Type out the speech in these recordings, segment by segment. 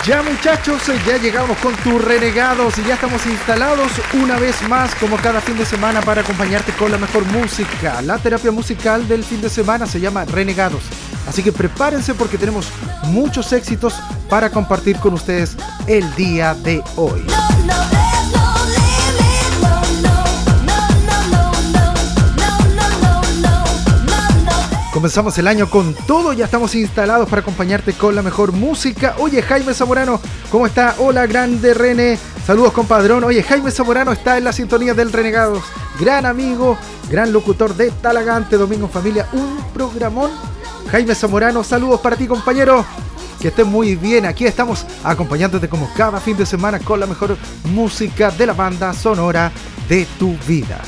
Ya muchachos, ya llegamos con tus renegados y ya estamos instalados una vez más como cada fin de semana para acompañarte con la mejor música. La terapia musical del fin de semana se llama Renegados. Así que prepárense porque tenemos muchos éxitos para compartir con ustedes el día de hoy. Comenzamos el año con todo, ya estamos instalados para acompañarte con la mejor música. Oye, Jaime Zamorano, ¿cómo está? Hola, grande René. Saludos, compadrón. Oye, Jaime Zamorano está en la sintonía del Renegados. Gran amigo, gran locutor de Talagante, Domingo en Familia. Un programón. Jaime Zamorano, saludos para ti, compañero. Que estés muy bien. Aquí estamos acompañándote como cada fin de semana con la mejor música de la banda sonora de tu vida.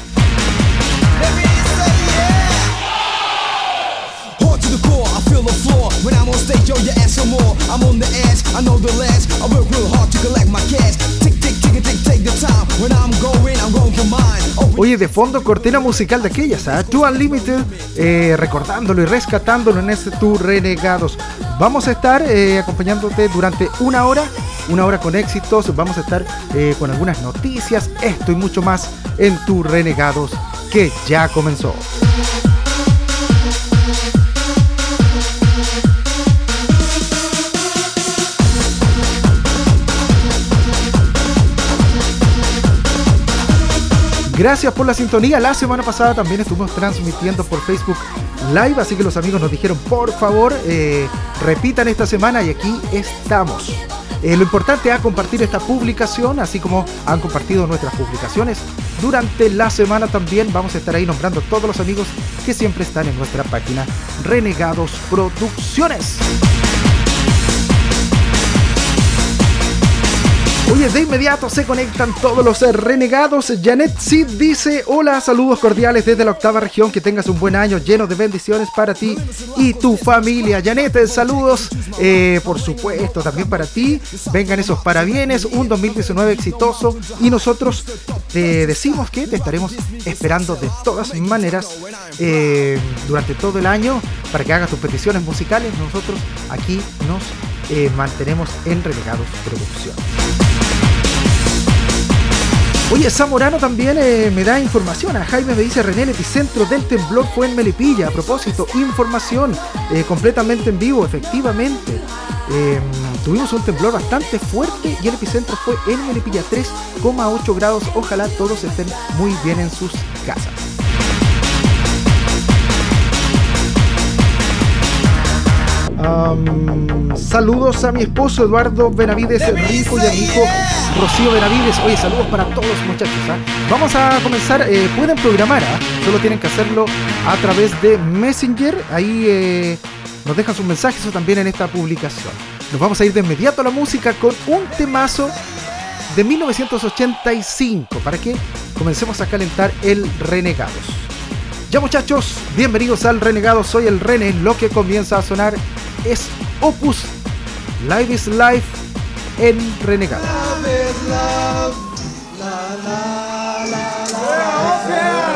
Feel the floor when I'm on stage, yo, you ask some more. I'm on the edge, I know the last. I work real hard to collect my cash. Tick, tick, tick, tick, take the time. When I'm going for mine. Oye, de fondo, cortina musical de aquellas, ¿eh? Too Unlimited, recordándolo y rescatándolo en este Tour Renegados. Vamos a estar acompañándote durante una hora con éxitos. Vamos a estar con algunas noticias, esto y mucho más en Tour Renegados, que ya comenzó. Gracias por la sintonía. La semana pasada también estuvimos transmitiendo por Facebook Live, así que los amigos nos dijeron, por favor, repitan esta semana y aquí estamos. Lo importante es compartir esta publicación, así como han compartido nuestras publicaciones. Durante la semana también vamos a estar ahí nombrando a todos los amigos que siempre están en nuestra página Renegados Producciones. Oye, de inmediato se conectan todos los renegados. Janet Cid dice: hola, saludos cordiales desde la 8ª región, que tengas un buen año lleno de bendiciones para ti y tu familia. Janet, saludos, por supuesto, también para ti. Vengan esos parabienes, un 2019 exitoso, y nosotros te decimos que te estaremos esperando de todas maneras durante todo el año para que hagas tus peticiones musicales. Nosotros aquí nos mantenemos en Renegados Producción. Oye, Zamorano también me da información. A Jaime me dice: René, el epicentro del temblor fue en Melipilla. A propósito, información completamente en vivo, efectivamente. Tuvimos un temblor bastante fuerte y el epicentro fue en Melipilla, 3,8 grados. Ojalá todos estén muy bien en sus casas. Saludos a mi esposo Eduardo Benavides Rico y a mi hijo Rocío Benavides. Oye, saludos para todos, muchachos, ¿eh? Vamos a comenzar. Pueden programar, solo tienen que hacerlo a través de Messenger. Ahí nos dejan sus mensajes o también en esta publicación. Nos vamos a ir de inmediato a la música con un temazo de 1985 para que comencemos a calentar el Renegados. Ya, muchachos, bienvenidos al Renegado. Soy el René. Lo que comienza a sonar es Opus Live is Life en Renegado. Love is love, la, la, la, la.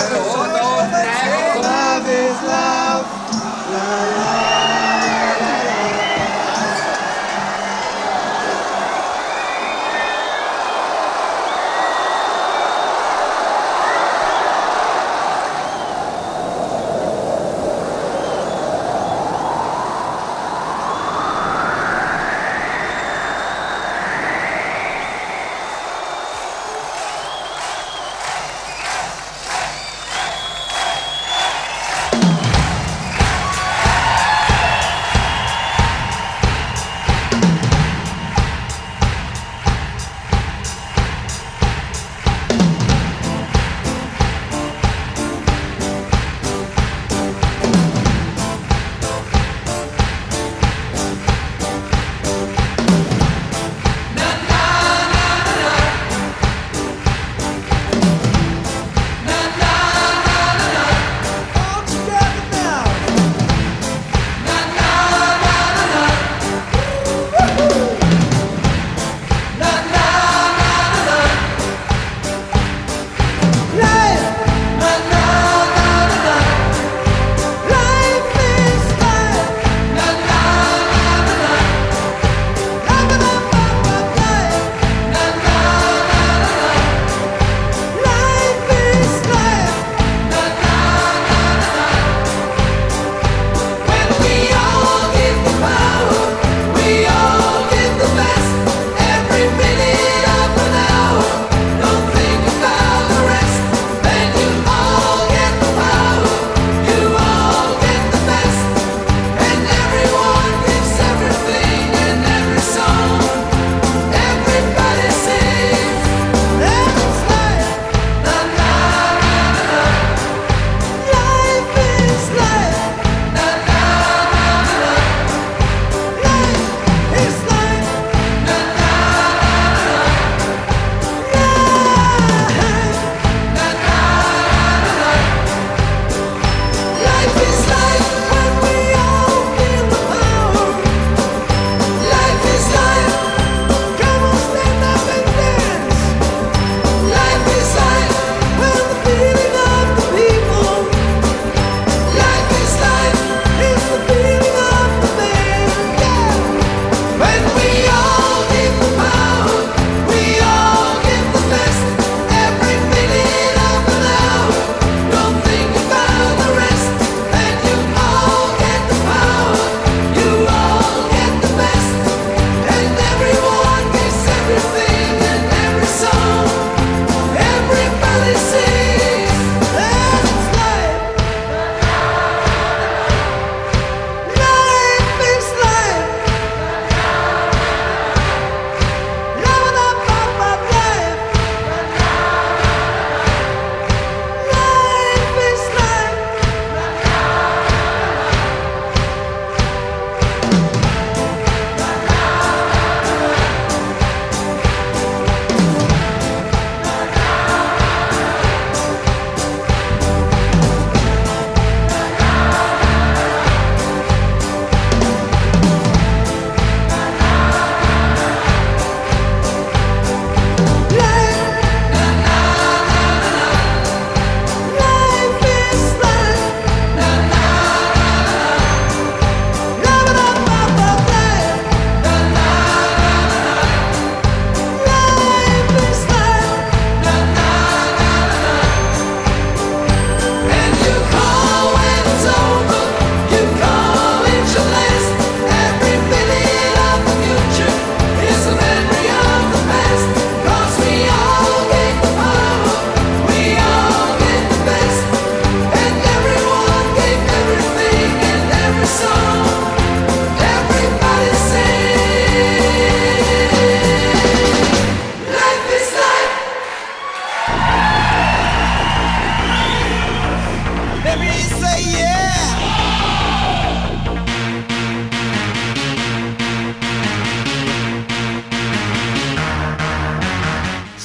Love is love, la, la.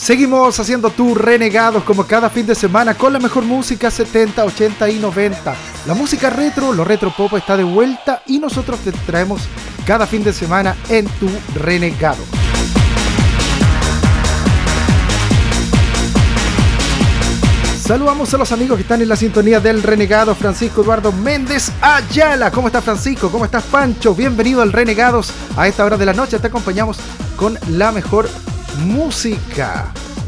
Seguimos haciendo tu Renegados como cada fin de semana con la mejor música 70, 80 y 90. La música retro, lo retro pop está de vuelta y nosotros te traemos cada fin de semana en tu Renegado. Saludamos a los amigos que están en la sintonía del Renegado. Francisco Eduardo Méndez Ayala. ¿Cómo estás, Francisco? ¿Cómo estás, Pancho? Bienvenido al Renegados. A esta hora de la noche te acompañamos con la mejor música.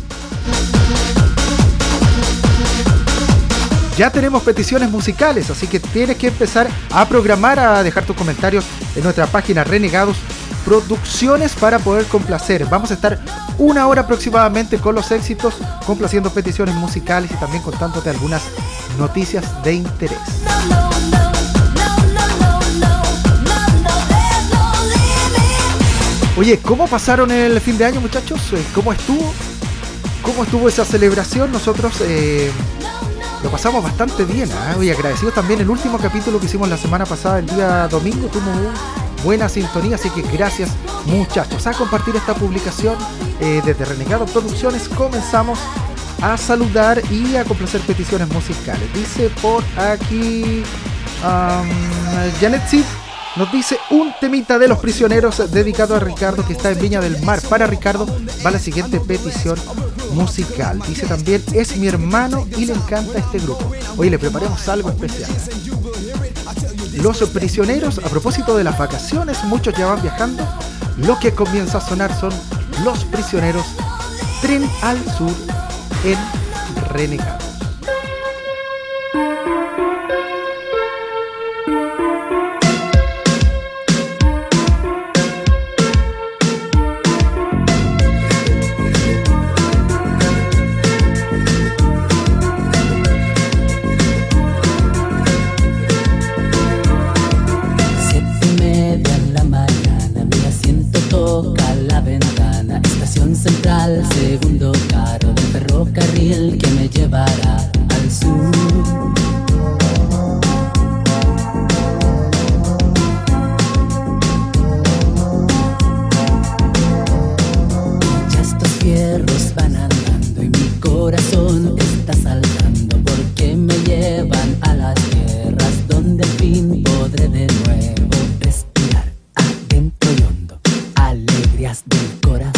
Ya tenemos peticiones musicales, así que tienes que empezar a programar, a dejar tus comentarios en nuestra página Renegados Producciones para poder complacer. Vamos a estar una hora aproximadamente con los éxitos, complaciendo peticiones musicales y también contándote algunas noticias de interés. Oye, ¿cómo pasaron el fin de año, muchachos? ¿Cómo estuvo? ¿Cómo estuvo esa celebración? Nosotros lo pasamos bastante bien, ¿eh? Oye, agradecidos también el último capítulo que hicimos la semana pasada, el día domingo, tuvimos buena sintonía, así que gracias, muchachos. A compartir esta publicación desde Renegado Producciones, comenzamos a saludar y a complacer peticiones musicales. Dice por aquí Janet Sid. Nos dice un temita de Los Prisioneros dedicado a Ricardo, que está en Viña del Mar. Para Ricardo va la siguiente petición musical. Dice también, es mi hermano y le encanta este grupo. Hoy le preparamos algo especial. Los Prisioneros, a propósito de las vacaciones, muchos ya van viajando. Lo que comienza a sonar son Los Prisioneros, Tren al Sur en Renegado. Segundo carro del ferrocarril que me llevará al sur. Ya estos fierros van andando y mi corazón está saltando, porque me llevan a las tierras donde al fin podré de nuevo respirar adentro y hondo, alegrías del corazón.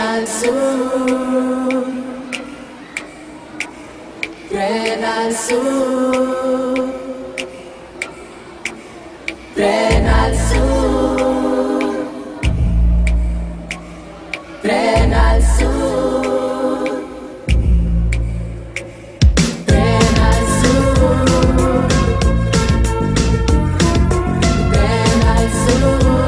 al sur, tren al sur, tren al sur, tren al sur, tren al sur, tren al sur.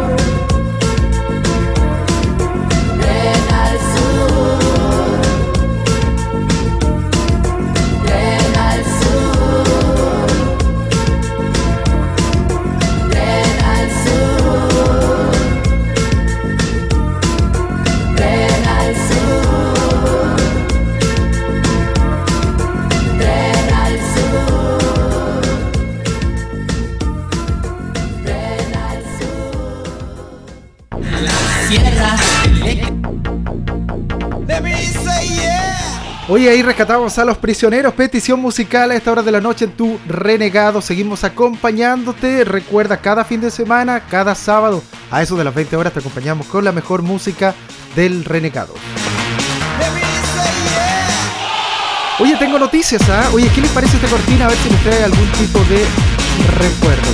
Oye, ahí rescatamos a Los Prisioneros, petición musical a esta hora de la noche en Tu Renegado. Seguimos acompañándote. Recuerda, cada fin de semana, cada sábado, a eso de las 20 horas te acompañamos con la mejor música del Renegado. Oye, tengo noticias, ¿ah? Oye, ¿qué les parece esta cortina? A ver si les trae algún tipo de recuerdo.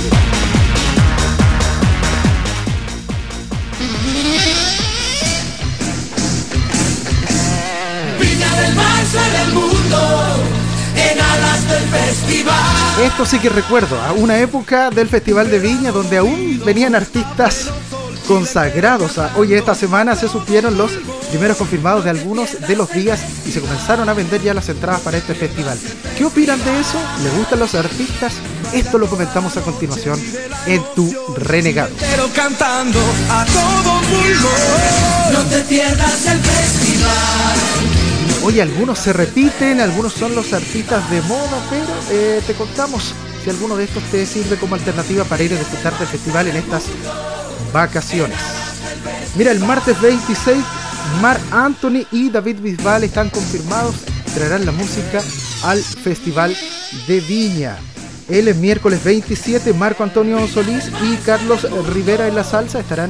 En el mundo, en alas del festival. Esto sí que recuerdo, a una época del Festival de Viña donde aún venían artistas consagrados. Oye, esta semana se supieron los primeros confirmados de algunos de los días y se comenzaron a vender ya las entradas para este festival. ¿Qué opinan de eso? ¿Les gustan los artistas? Esto lo comentamos a continuación en Tu Renegado. Pero cantando a todo pulmón, no te pierdas el festival. Oye, algunos se repiten, algunos son los artistas de moda, pero te contamos si alguno de estos te sirve como alternativa para ir a disfrutar del festival en estas vacaciones. Mira, el martes 26, Marc Anthony y David Bisbal están confirmados, traerán la música al Festival de Viña. El miércoles 27, Marco Antonio Solís y Carlos Rivera en la salsa estarán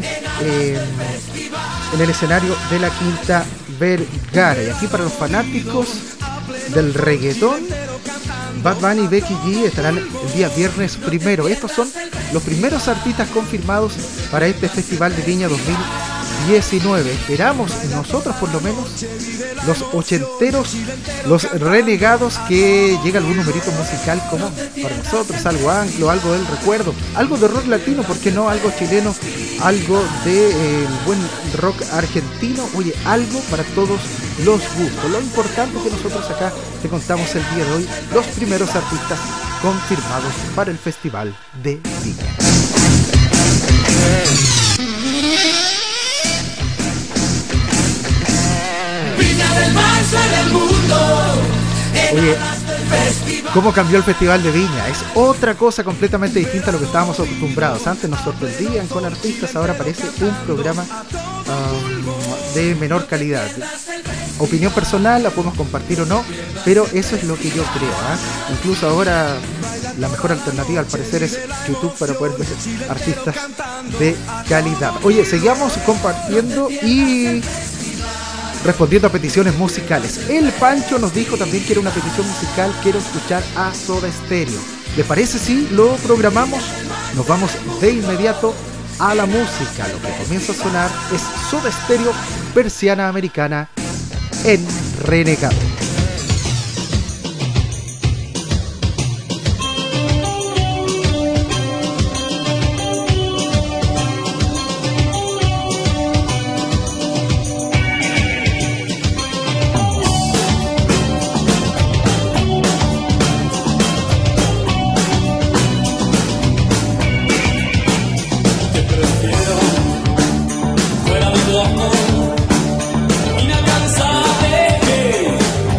en el escenario de la Quinta Vergara. Y aquí para los fanáticos del reggaetón, Bad Bunny y Becky G estarán el día viernes 1. Estos son los primeros artistas confirmados para este Festival de Viña 2019. Esperamos nosotros por lo menos, los ochenteros, los renegados, que llega algún numerito musical como para nosotros, algo anglo, algo del recuerdo, algo de rock latino, ¿por qué no? Algo chileno, algo de buen rock argentino. Oye, algo para todos los gustos. Lo importante es que nosotros acá te contamos el día de hoy los primeros artistas confirmados para el Festival de Viña. Oye, ¿cómo cambió el Festival de Viña? Es otra cosa completamente distinta a lo que estábamos acostumbrados. Antes nos sorprendían con artistas, ahora parece un programa de menor calidad. Opinión personal, la podemos compartir o no, pero eso es lo que yo creo, ¿eh? Incluso ahora la mejor alternativa al parecer es YouTube para poder ver artistas de calidad. Oye, sigamos compartiendo y respondiendo a peticiones musicales. El Pancho nos dijo también que era una petición musical, quiero escuchar a Soda Stereo. ¿Le parece si lo programamos? Nos vamos de inmediato a la música. Lo que comienza a sonar es Soda Stereo, Persiana Americana, en Renegado. Inalcanzable,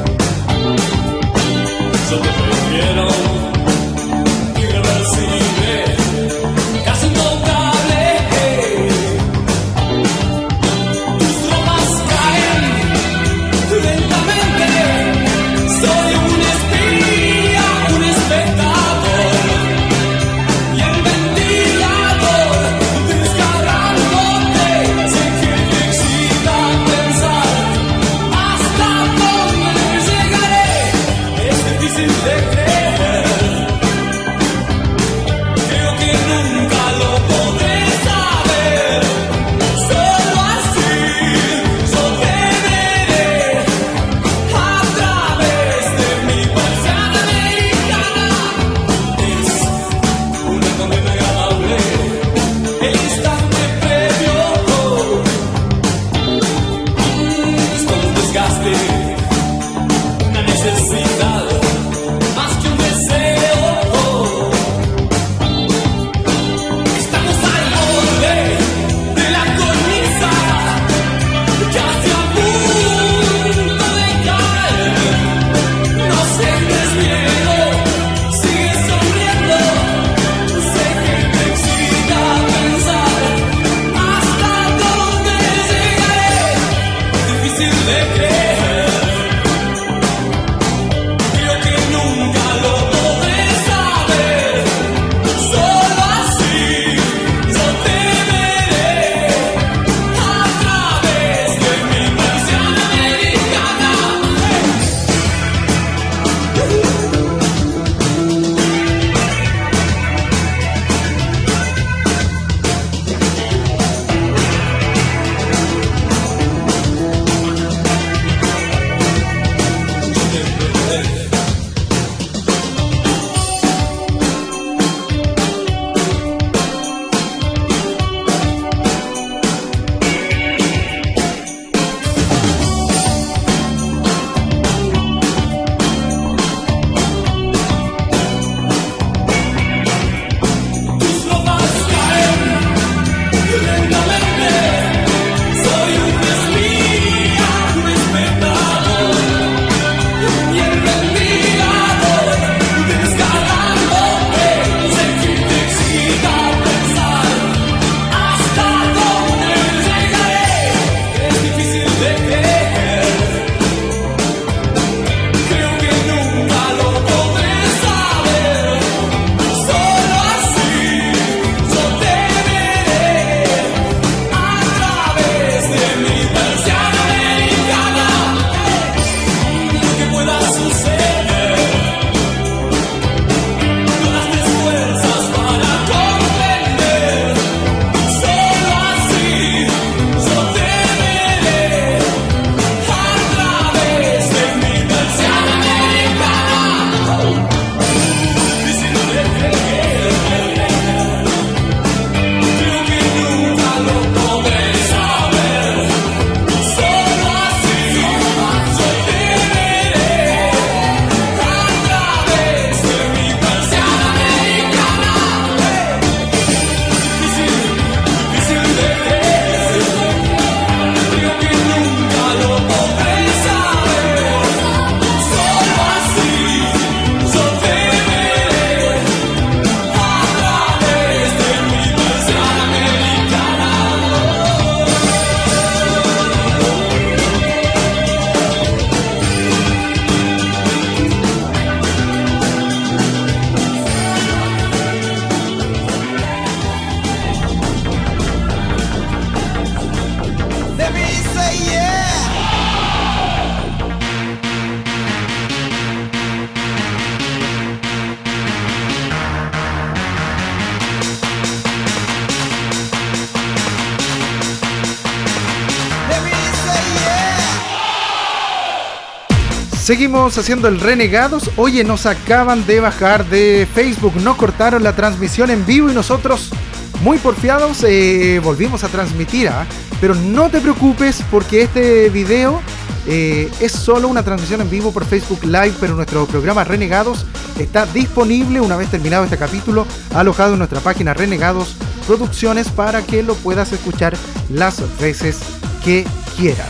Seguimos haciendo el Renegados. Oye, nos acaban de bajar de Facebook, nos cortaron la transmisión en vivo y nosotros, muy porfiados, volvimos a transmitir. Pero no te preocupes porque este video es solo una transmisión en vivo por Facebook Live, pero nuestro programa Renegados está disponible una vez terminado este capítulo, alojado en nuestra página Renegados Producciones para que lo puedas escuchar las veces que quieras.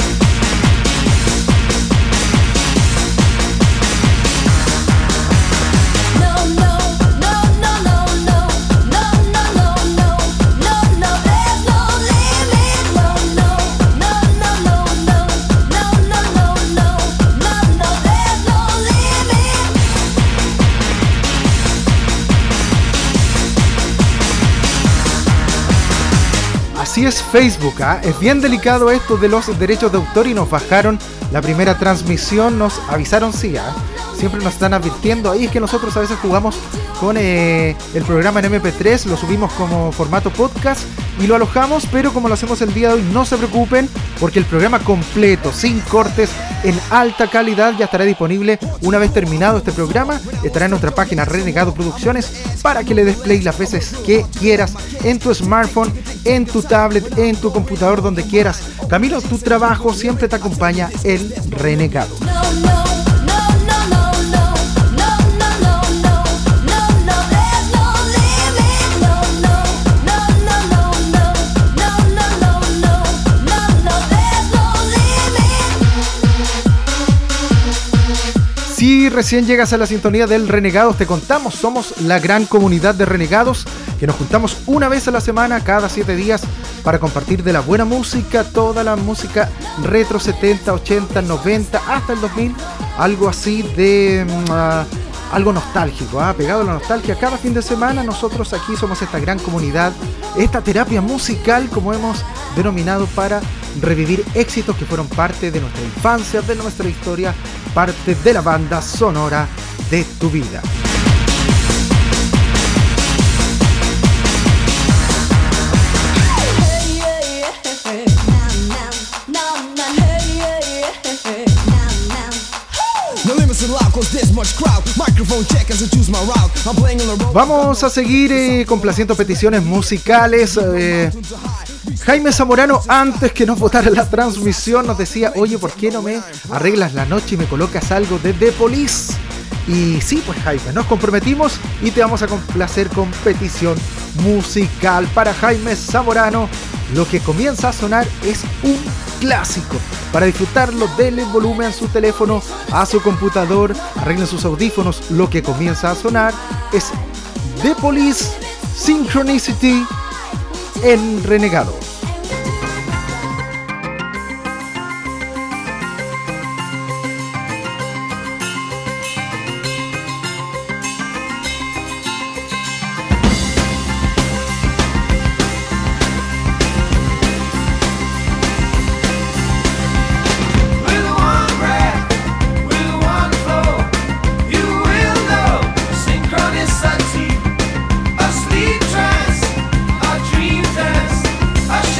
Así es Facebook, es bien delicado esto de los derechos de autor y nos bajaron la primera transmisión, nos avisaron, siempre nos están advirtiendo. Ahí es que nosotros a veces jugamos con el programa en MP3, lo subimos como formato podcast y lo alojamos, pero como lo hacemos el día de hoy, no se preocupen porque el programa completo, sin cortes, en alta calidad, ya estará disponible una vez terminado este programa. Estará en nuestra página Renegado Producciones para que le des play las veces que quieras en tu smartphone, en tu tablet, en tu computador, donde quieras. Camino a tu trabajo, siempre te acompaña el Renegado. Si recién llegas a la sintonía del Renegados, te contamos, somos la gran comunidad de renegados que nos juntamos una vez a la semana, cada 7 días, para compartir de la buena música, toda la música retro 70, 80, 90, hasta el 2000, algo así de algo nostálgico, pegado a la nostalgia. Cada fin de semana nosotros aquí somos esta gran comunidad, esta terapia musical, como hemos denominado, para revivir éxitos que fueron parte de nuestra infancia, de nuestra historia, parte de la banda sonora de tu vida. Vamos a seguir complaciendo peticiones musicales. Jaime Zamorano, antes que nos botara la transmisión, nos decía: oye, ¿por qué no me arreglas la noche y me colocas algo de The Police? Y sí, pues Jaime, nos comprometimos y te vamos a complacer con petición musical para Jaime Zamorano. Lo que comienza a sonar es un clásico. Para disfrutarlo, denle volumen a su teléfono, a su computador, arreglen sus audífonos. Lo que comienza a sonar es The Police, Synchronicity, en Renegado. A sleep trance, a dream dance, a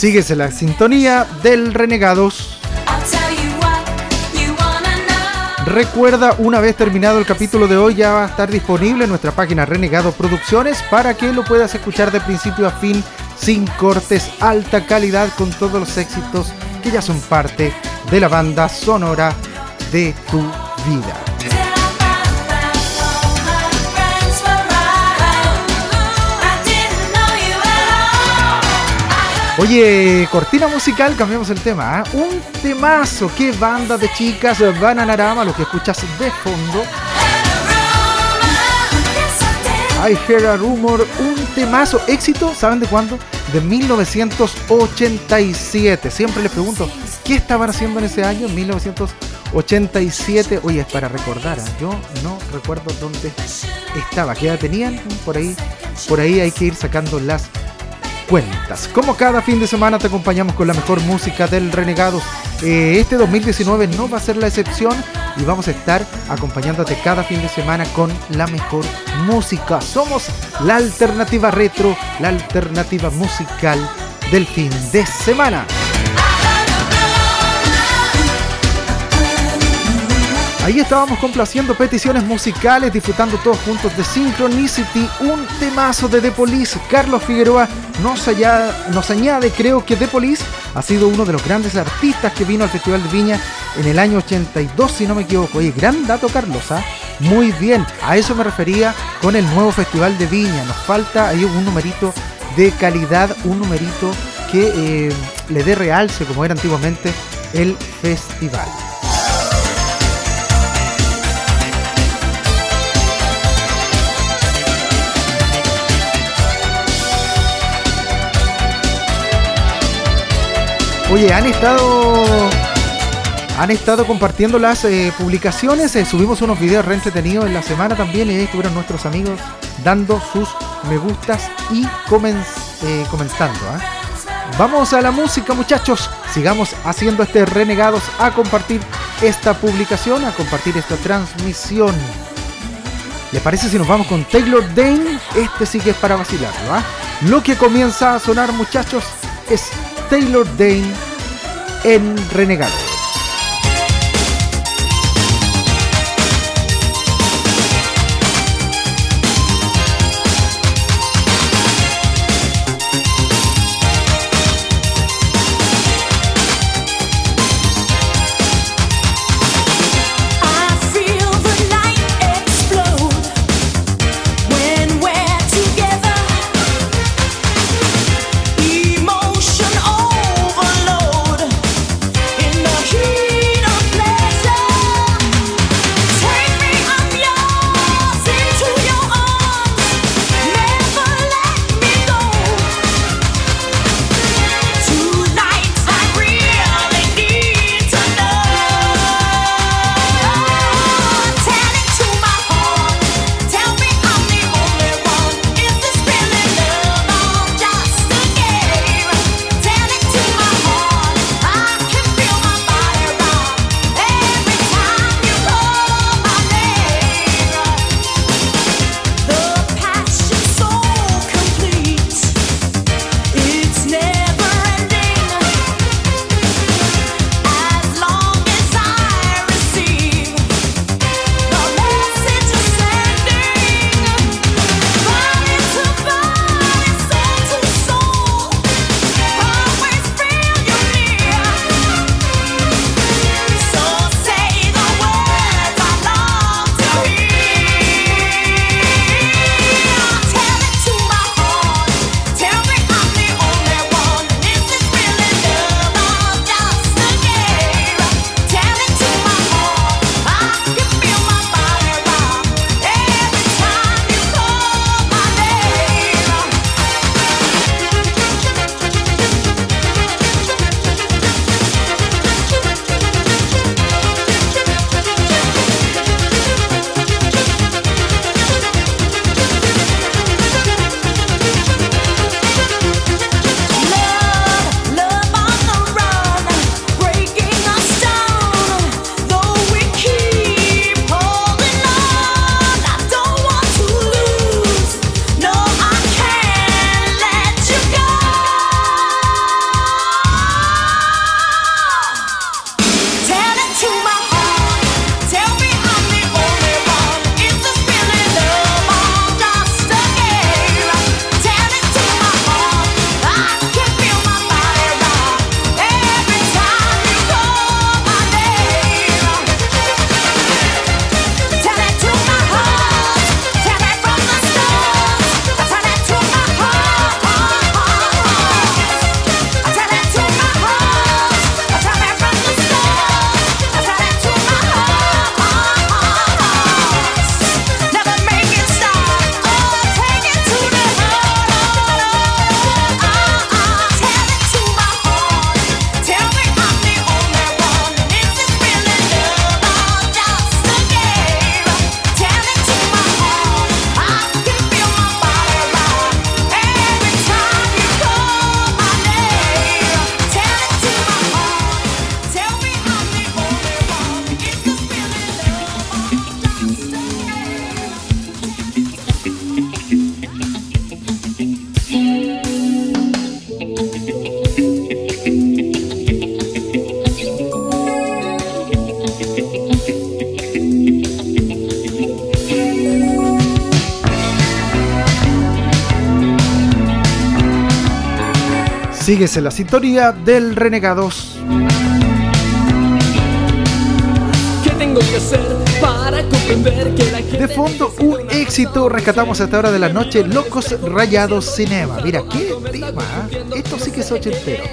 Sigues en la sintonía del Renegados. Recuerda, una vez terminado el capítulo de hoy, ya va a estar disponible en nuestra página Renegado Producciones para que lo puedas escuchar de principio a fin, sin cortes, alta calidad, con todos los éxitos que ya son parte de la banda sonora de tu vida. Oye, cortina musical, cambiamos el tema, ¿eh? Un temazo, qué banda de chicas, Bananarama, lo que escuchas de fondo. I Hear a Rumor, un temazo, éxito, ¿saben de cuándo? De 1987. Siempre les pregunto, ¿qué estaban haciendo en ese año, 1987? Oye, es para recordar, ¿eh? Yo no recuerdo dónde estaba, ¿qué edad tenían? Por ahí hay que ir sacando las cuentas. Como cada fin de semana te acompañamos con la mejor música del Renegados. Este 2019 no va a ser la excepción y vamos a estar acompañándote cada fin de semana con la mejor música. Somos la alternativa retro, la alternativa musical del fin de semana. Ahí estábamos complaciendo peticiones musicales, disfrutando todos juntos de Synchronicity, un temazo de The Police. Carlos Figueroa nos añade, creo que The Police ha sido uno de los grandes artistas que vino al Festival de Viña en el año 82, si no me equivoco. Oye, gran dato, Carlos, ¿ah? Muy bien, a eso me refería con el nuevo Festival de Viña. Nos falta ahí un numerito de calidad, un numerito que le dé realce, como era antiguamente el festival. Oye, han estado compartiendo las publicaciones, subimos unos videos re entretenidos en la semana también y ahí estuvieron nuestros amigos dando sus me gustas y comentando. Vamos a la música, muchachos, sigamos haciendo este Renegados, a compartir esta publicación, a compartir esta transmisión. ¿Les parece si nos vamos con Taylor Dayne? Este sí que es para vacilarlo, ¿ah? Lo que comienza a sonar, muchachos, es Taylor Dayne en Renegados. Emotion overload in the Sigues en la sintonía del Renegados. ¿Qué tengo que hacer para comprender que la gente... De fondo, un éxito. Rescatamos a esta hora de la noche Locos Rayados Cinema. Mira, qué tema, ¿eh? Esto sí que es ochentero.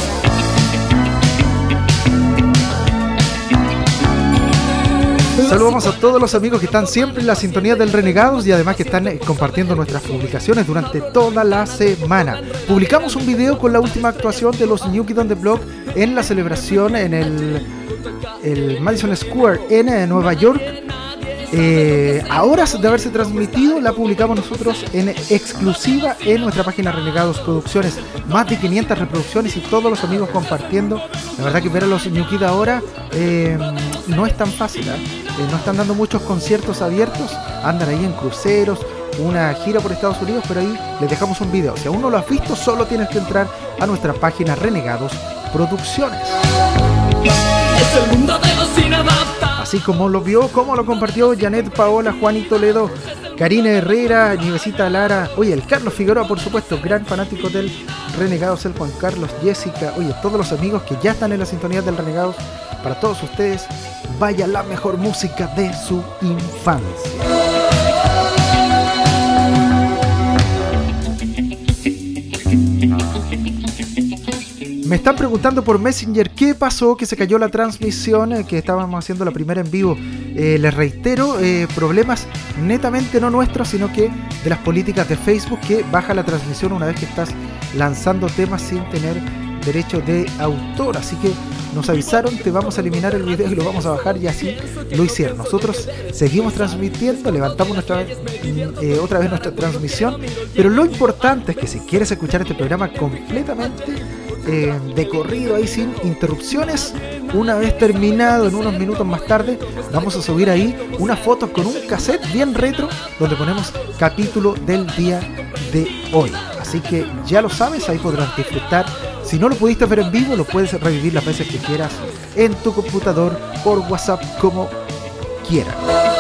Saludamos a todos los amigos que están siempre en la sintonía del Renegados y además que están compartiendo nuestras publicaciones durante toda la semana. Publicamos un video con la última actuación de los New Kids on the Block en la celebración en el Madison Square en Nueva York. A horas de haberse transmitido, la publicamos nosotros en exclusiva en nuestra página Renegados Producciones. Más de 500 reproducciones y todos los amigos compartiendo. La verdad que ver a los New Kids ahora no es tan fácil, ¿eh? No están dando muchos conciertos abiertos, andan ahí en cruceros, una gira por Estados Unidos, pero ahí les dejamos un video. Si aún no lo has visto, solo tienes que entrar a nuestra página Renegados Producciones. Es el mundo de los inadaptados. Así como lo vio, como lo compartió Janet Paola, Juani Toledo, Karina Herrera, Nivesita Lara, oye, el Carlos Figueroa, por supuesto, gran fanático del Renegados, el Juan Carlos, Jessica, oye, todos los amigos que ya están en la sintonía del Renegados, para todos ustedes, vaya la mejor música de su infancia. Me están preguntando por Messenger qué pasó, que se cayó la transmisión, que estábamos haciendo la primera en vivo. Les reitero, problemas netamente no nuestros, sino que de las políticas de Facebook, que baja la transmisión una vez que estás lanzando temas sin tener derecho de autor. Así que nos avisaron, te vamos a eliminar el video y lo vamos a bajar, y así lo hicieron. Nosotros seguimos transmitiendo, levantamos otra vez nuestra transmisión, pero lo importante es que si quieres escuchar este programa completamente de corrido, ahí sin interrupciones, una vez terminado, en unos minutos más tarde, vamos a subir ahí unas fotos con un cassette bien retro donde ponemos capítulo del día de hoy. Así que ya lo sabes, ahí podrás disfrutar. Si no lo pudiste ver en vivo, lo puedes revivir las veces que quieras en tu computador, por WhatsApp, como quieras.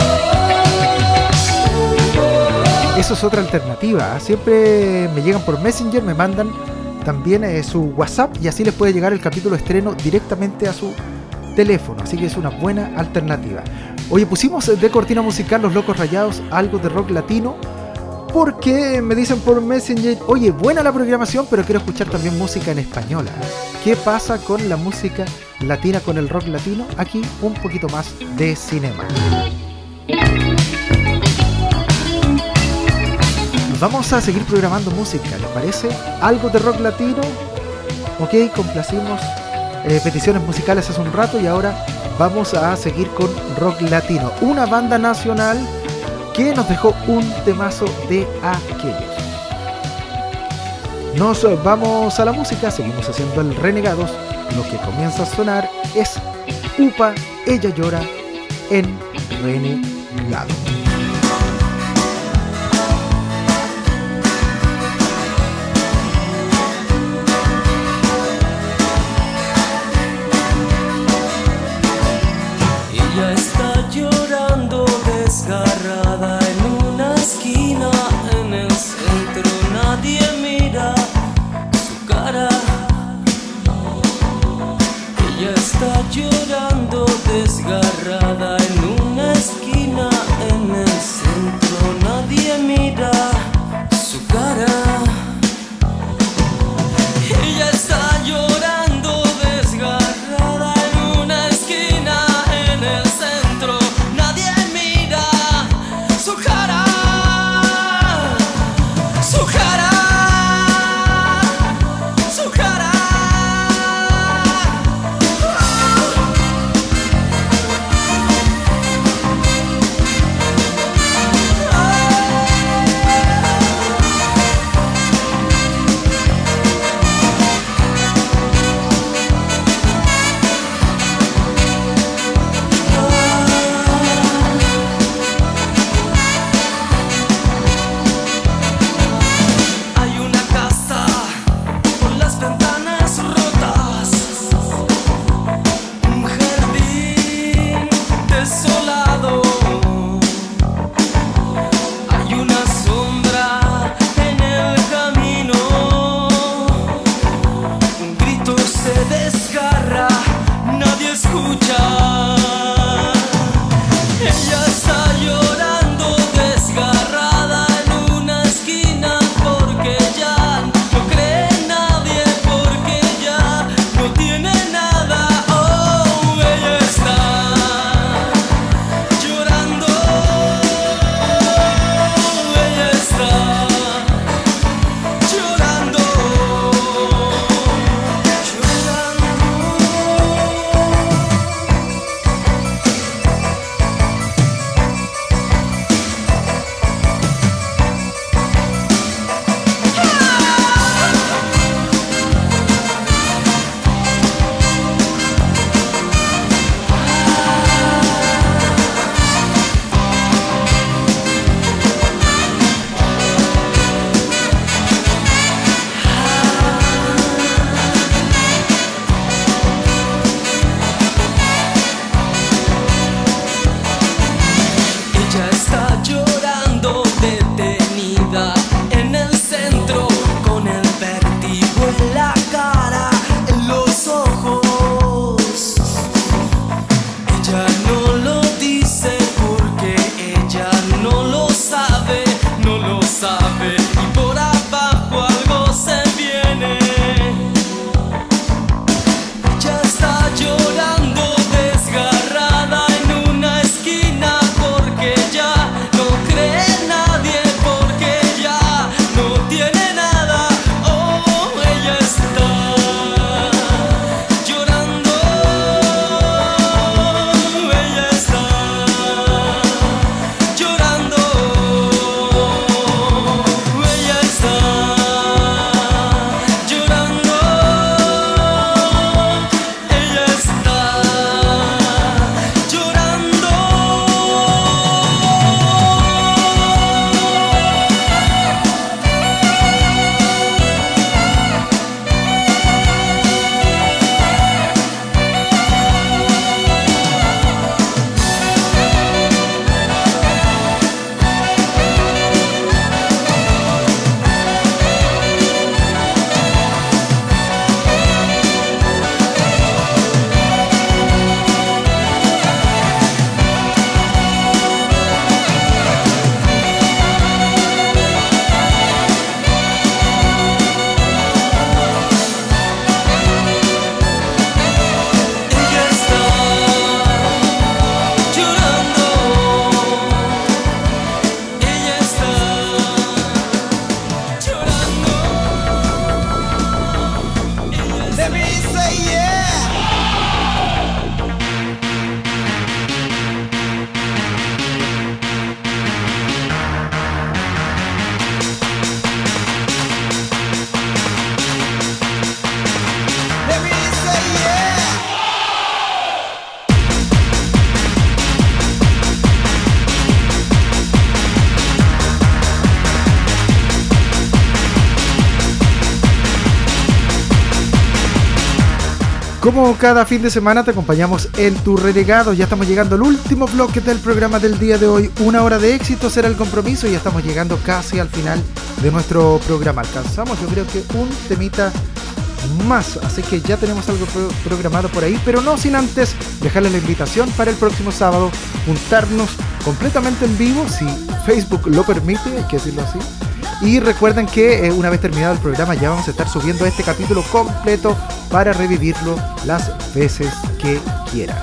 Eso es otra alternativa, ¿eh? Siempre me llegan por Messenger, me mandan también su WhatsApp, y así les puede llegar el capítulo estreno directamente a su teléfono. Así que es una buena alternativa. Oye, pusimos de cortina musical Los Locos Rayados, algo de rock latino, porque me dicen por Messenger, oye, buena la programación, pero quiero escuchar también música en española. ¿Qué pasa con la música latina, con el rock latino? Aquí un poquito más de cinema. Vamos a seguir programando música, ¿les parece? Algo de rock latino. Ok, complacimos peticiones musicales hace un rato y ahora vamos a seguir con rock latino. Una banda nacional que nos dejó un temazo de aquellos. Nos vamos a la música, seguimos haciendo el Renegados. Lo que comienza a sonar es Upa, ella llora en Renegado. Llorando desgarrada en una esquina, en el centro nadie mira su cara. Ella está llorando desgarrada en una esquina, en Como cada fin de semana te acompañamos en tu renegado. Ya estamos llegando al último bloque del programa del día de hoy. 1 hora de éxito será el compromiso y ya estamos llegando casi al final de nuestro programa. Alcanzamos, yo creo que un temita más, así que ya tenemos algo programado por ahí, pero no sin antes dejarles la invitación para el próximo sábado juntarnos completamente en vivo, si Facebook lo permite, hay que decirlo así. Y recuerden que una vez terminado el programa ya vamos a estar subiendo este capítulo completo para revivirlo las veces que quieras.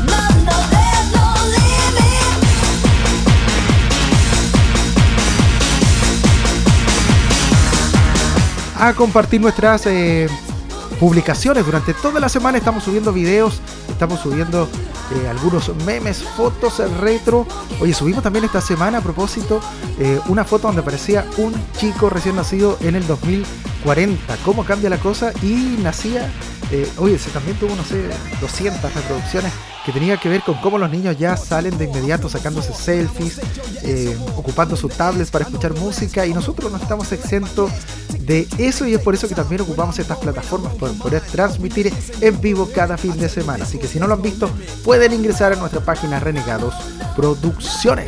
A compartir nuestras publicaciones durante toda la semana. Estamos subiendo videos, estamos subiendo algunos memes, fotos retro. Oye, subimos también esta semana a propósito una foto donde aparecía un chico recién nacido en el 2040. Cómo cambia la cosa. Y nacía, oye, se también tuvo, no sé, 200 reproducciones, que tenía que ver con cómo los niños ya salen de inmediato sacándose selfies, ocupando sus tablets para escuchar música, y nosotros no estamos exentos de eso, y es por eso que también ocupamos estas plataformas para poder transmitir en vivo cada fin de semana. Así que si no lo han visto, pueden ingresar a nuestra página Renegados Producciones.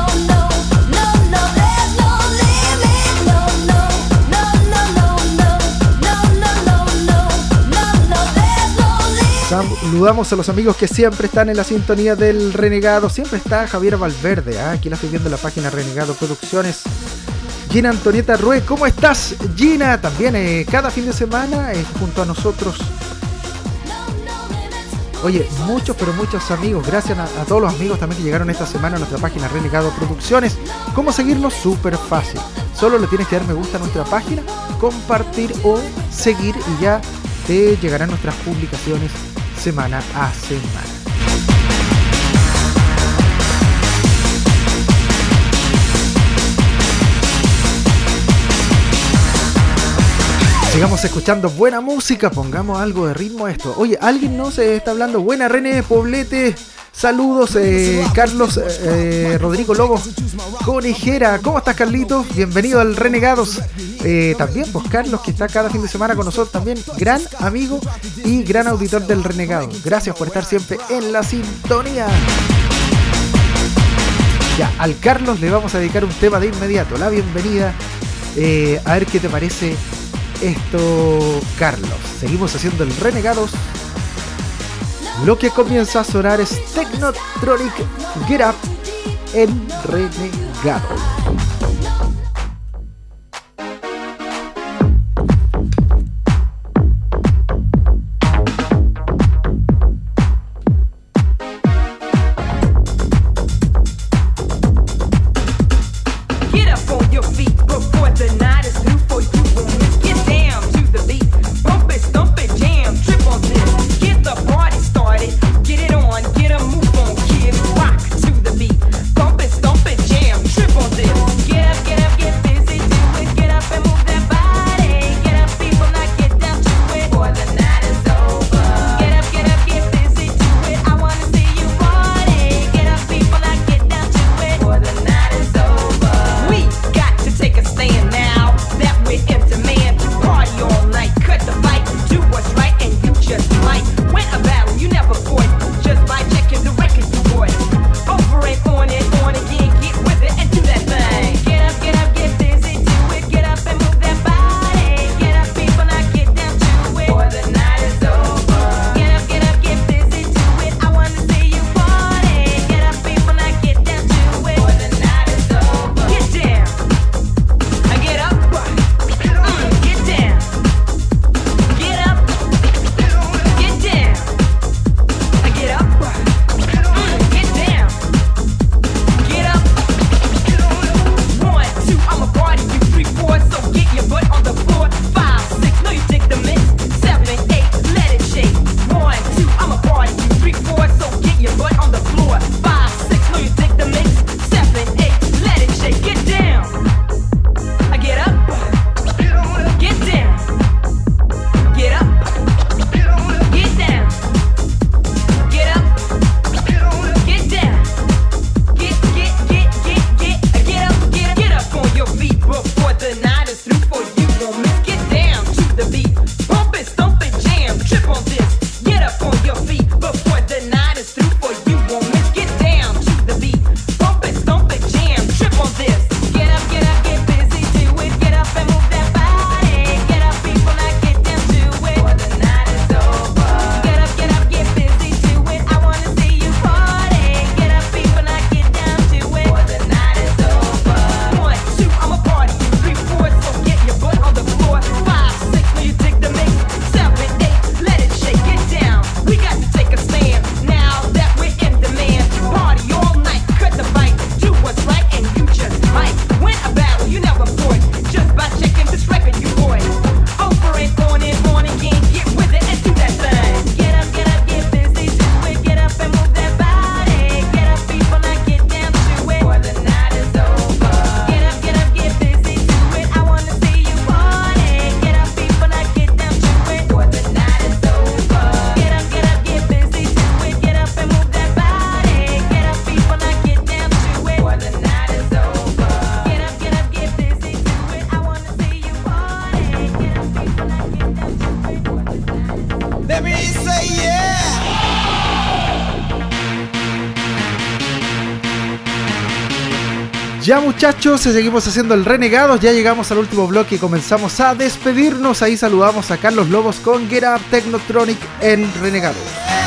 Saludamos a los amigos que siempre están en la sintonía del Renegado. Siempre está Javier Valverde, aquí la estoy viendo en la página Renegado Producciones. Gina Antonieta Rue, ¿cómo estás, Gina? También cada fin de semana junto a nosotros. Oye, muchos amigos. Gracias a todos los amigos también que llegaron esta semana a nuestra página Renegado Producciones. ¿Cómo seguirnos? Súper fácil. Solo le tienes que dar me gusta a nuestra página, compartir o seguir, y ya te llegarán nuestras publicaciones semana a semana. Sigamos escuchando buena música, pongamos algo de ritmo a esto. Oye, alguien nos está hablando. Buena, René Poblete. Saludos, Carlos Rodrigo Lobo Conejera. ¿Cómo estás, Carlitos? Bienvenido al Renegados. También, pues, Carlos, que está cada fin de semana con nosotros también. Gran amigo y gran auditor del Renegado. Gracias por estar siempre en la sintonía. Ya, al Carlos le vamos a dedicar un tema de inmediato. La bienvenida. A ver qué te parece esto, Carlos. Seguimos haciendo el Renegados. Lo que comienza a sonar es Technotronic Get Up en Renegado. Get a move on, kid, rock to the beat. Bump it, jam, trip on this. Let me say yeah. Ya muchachos, seguimos haciendo el Renegados, ya llegamos al último bloque y comenzamos a despedirnos. Ahí saludamos a Carlos Lobos con Get Up Technotronic en Renegados.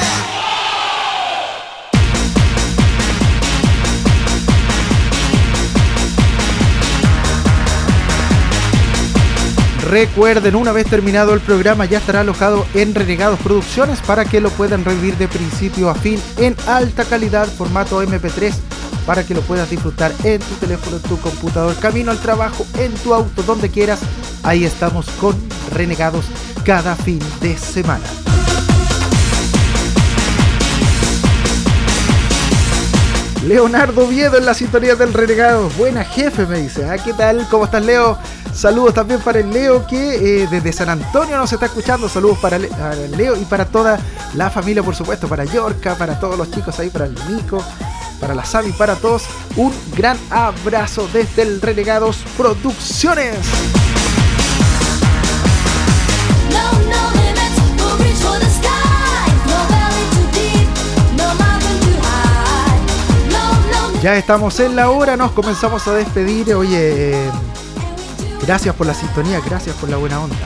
Recuerden, una vez terminado el programa ya estará alojado en Renegados Producciones para que lo puedan revivir de principio a fin en alta calidad, formato MP3, para que lo puedas disfrutar en tu teléfono, en tu computador, camino al trabajo, en tu auto, donde quieras. Ahí estamos con Renegados cada fin de semana. Leonardo Oviedo en la sintonía del Renegado. Buena jefe, me dice. ¿Qué tal? ¿Cómo estás, Leo? Saludos también para el Leo que desde San Antonio nos está escuchando. Saludos para el Leo y para toda la familia, por supuesto. Para Yorka, para todos los chicos ahí, para el Nico, para la Sami, para todos. Un gran abrazo desde el Renegados Producciones. Ya estamos en la hora, nos comenzamos a despedir. Oye, gracias por la sintonía, gracias por la buena onda.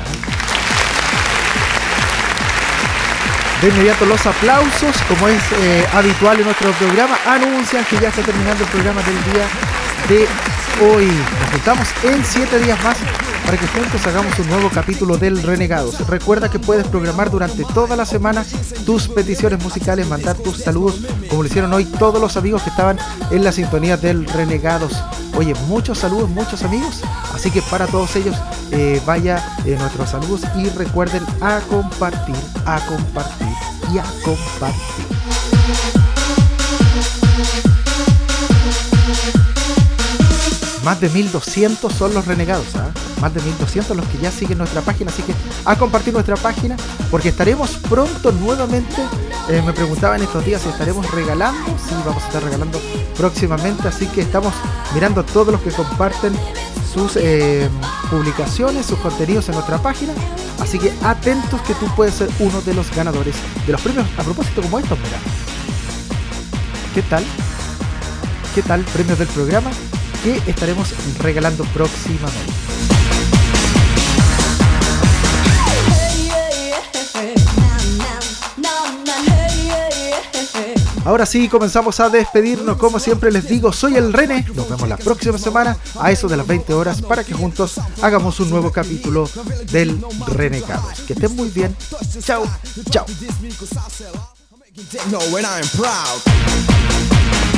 De inmediato los aplausos, como es habitual en nuestro programa, anuncian que ya está terminando el programa del día de hoy. Nos juntamos en 7 días más para que juntos hagamos un nuevo capítulo del Renegados. Recuerda que puedes programar durante toda la semana tus peticiones musicales, mandar tus saludos, como lo hicieron hoy todos los amigos que estaban en la sintonía del Renegados. Oye, muchos saludos, muchos amigos, así que para todos ellos vaya nuestros saludos y recuerden a compartir y a compartir. Más de 1200 son los renegados, más de 1200 los que ya siguen nuestra página, así que a compartir nuestra página porque estaremos pronto nuevamente. Me preguntaban estos días si estaremos regalando. Sí, vamos a estar regalando próximamente, así que estamos mirando a todos los que comparten sus publicaciones, sus contenidos en nuestra página, así que atentos que tú puedes ser uno de los ganadores de los premios a propósito como estos. Mira, ¿qué tal? Premios del programa que estaremos regalando próximamente. Ahora sí, comenzamos a despedirnos. Como siempre les digo, soy el René. Nos vemos la próxima semana a eso de las 20 horas para que juntos hagamos un nuevo capítulo del Renegados. Que estén muy bien. Chao, chao.